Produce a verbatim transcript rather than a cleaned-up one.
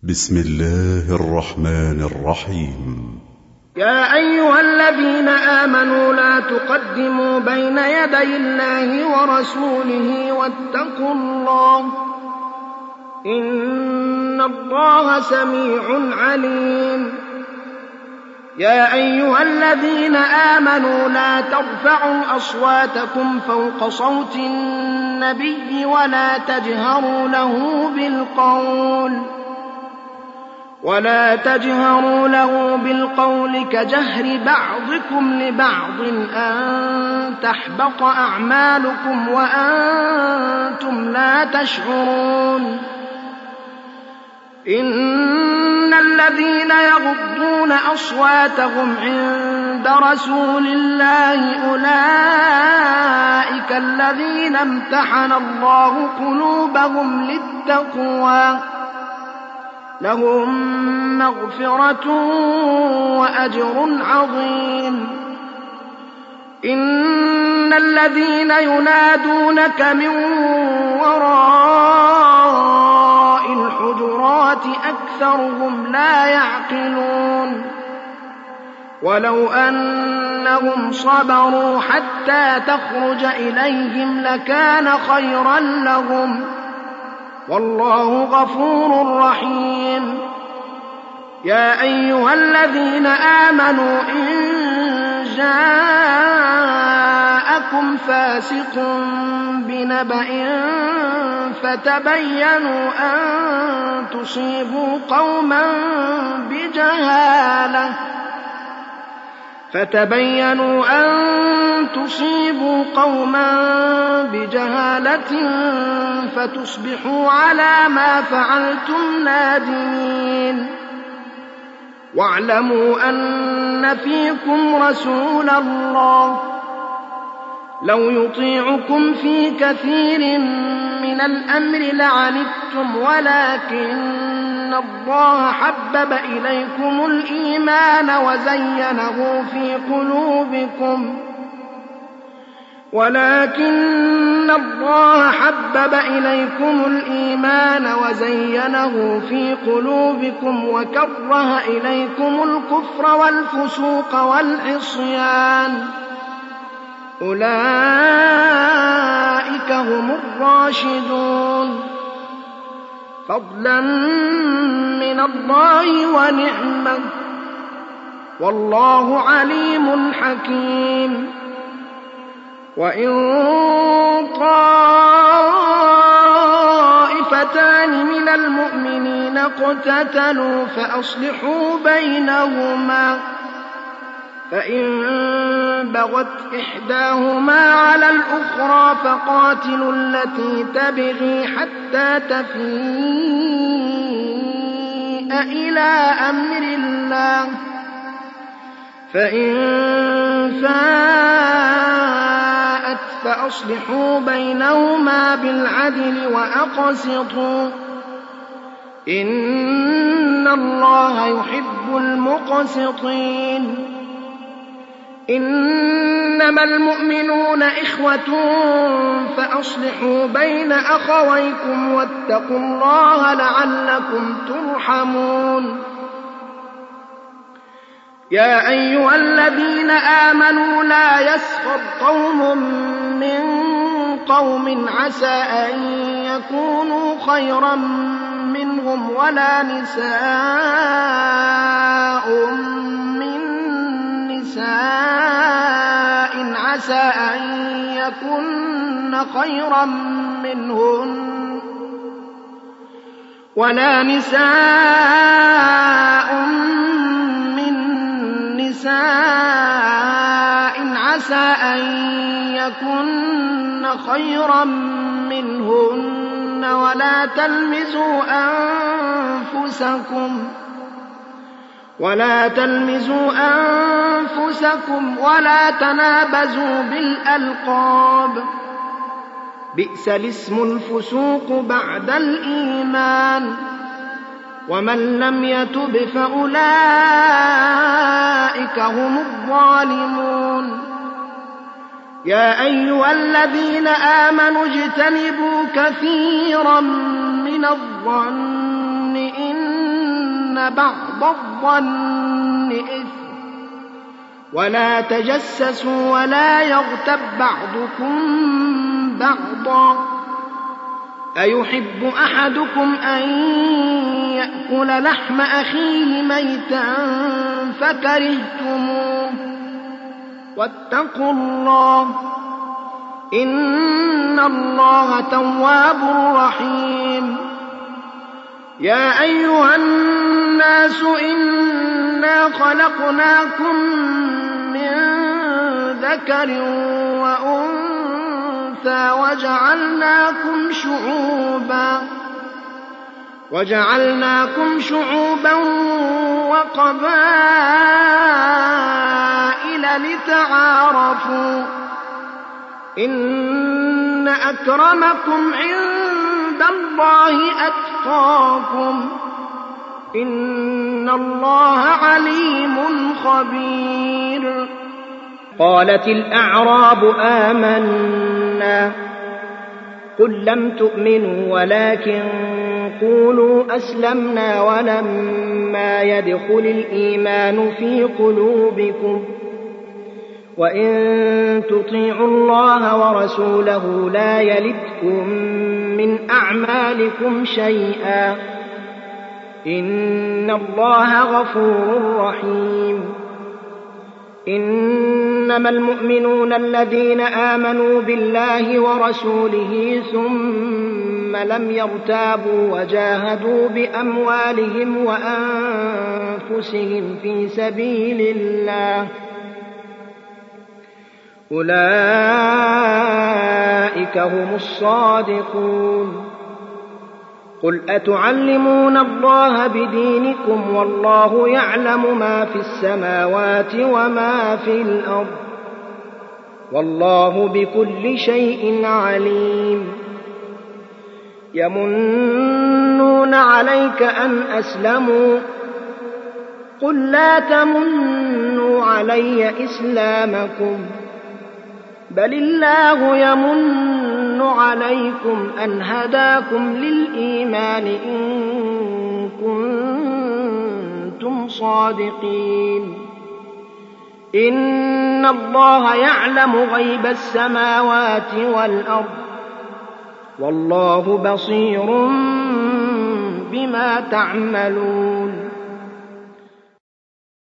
بسم الله الرحمن الرحيم. يا أيها الذين آمنوا لا تقدموا بين يدي الله ورسوله واتقوا الله إن الله سميع عليم. يا أيها الذين آمنوا لا ترفعوا أصواتكم فوق صوت النبي ولا تجهروا له بالقول ولا تجهروا له بالقول كجهر بعضكم لبعض أن تحبط أعمالكم وأنتم لا تشعرون. إن الذين يغضون أصواتهم عند رسول الله أولئك الذين امتحن الله قلوبهم للتقوى لهم مغفرة وأجر عظيم. إن الذين ينادونك من وراء الحجرات أكثرهم لا يعقلون. ولو أنهم صبروا حتى تخرج إليهم لكان خيرا لهم والله غفور رحيم. يا أيها الذين آمنوا إن جاءكم فاسق بنبأ فتبينوا أن تصيبوا قوما بجهالة فتبينوا أن تصيبوا قوما بجهالة فتصبحوا على ما فعلتم نادمين. واعلموا أن فيكم رسول الله لو يطيعكم في كثير من الأمر لعنتم ولكن الله حبب إليكم الإيمان وزينه في قلوبكم ولكن الله حبب إليكم الإيمان وزينه في قلوبكم وكره إليكم الكفر والفسوق والعصيان أولئك هم الراشدون فضلا من الله ونعمة والله عليم حكيم. وإن طائفتان من المؤمنين اقتتلوا فأصلحوا بينهما فإن بغت إحداهما على الأخرى فقاتلوا التي تبغي حتى تفيء إلى أمر الله فإن فاءت فأصلحوا بينهما بالعدل وأقسطوا إن الله يحب المقسطين. إنما المؤمنون إخوة فأصلحوا بين أخويكم واتقوا الله لعلكم ترحمون. يا أيها الذين آمنوا لا يسخر قوم من قوم عسى أن يكونوا خيرا منهم ولا نساء من نساء عسى أن يكن خيرا منهن ولا نساء من نساء عسى أن يكن خيرا منهن ولا تلمزوا أنفسكم ولا تلمزوا أنفسكم ولا تنابزوا بالألقاب بئس الاسم الفسوق بعد الإيمان ومن لم يتب فأولئك هم الظالمون. يا أيها الذين آمنوا اجتنبوا كثيرا من الظن إن بعض الظن إثم ولا تجسسوا ولا يغتب بعضكم بعضا أيحب أحدكم أن يأكل لحم أخيه ميتا فكرهتموه واتقوا الله إن الله تواب رحيم يا أيها الناس إنا خلقناكم من ذكر وأنثى وجعلناكم شعوبا وجعلناكم شعوبا وقبائل لتعارفوا إن أكرمكم عند الله أتقاكم إن الله عليم خبير. قالت الأعراب آمنا قل لم تؤمنوا ولكن قولوا أسلمنا ولما يدخل الإيمان في قلوبكم وإن تطيعوا الله ورسوله لا يلتكم من أعمالكم شيئا إن الله غفور رحيم. إنما المؤمنون الذين آمنوا بالله ورسوله ثم لم يرتابوا وجاهدوا بأموالهم وأنفسهم في سبيل الله أولئك هم الصادقون. قل أتعلمون الله بدينكم والله يعلم ما في السماوات وما في الأرض والله بكل شيء عليم. يمنون عليك أن أسلموا قل لا تمنوا علي إسلامكم بل الله يمن عليكم أن هداكم للإيمان إن كنتم صادقين. إن الله يعلم غيب السماوات والأرض والله بصير بما تعملون.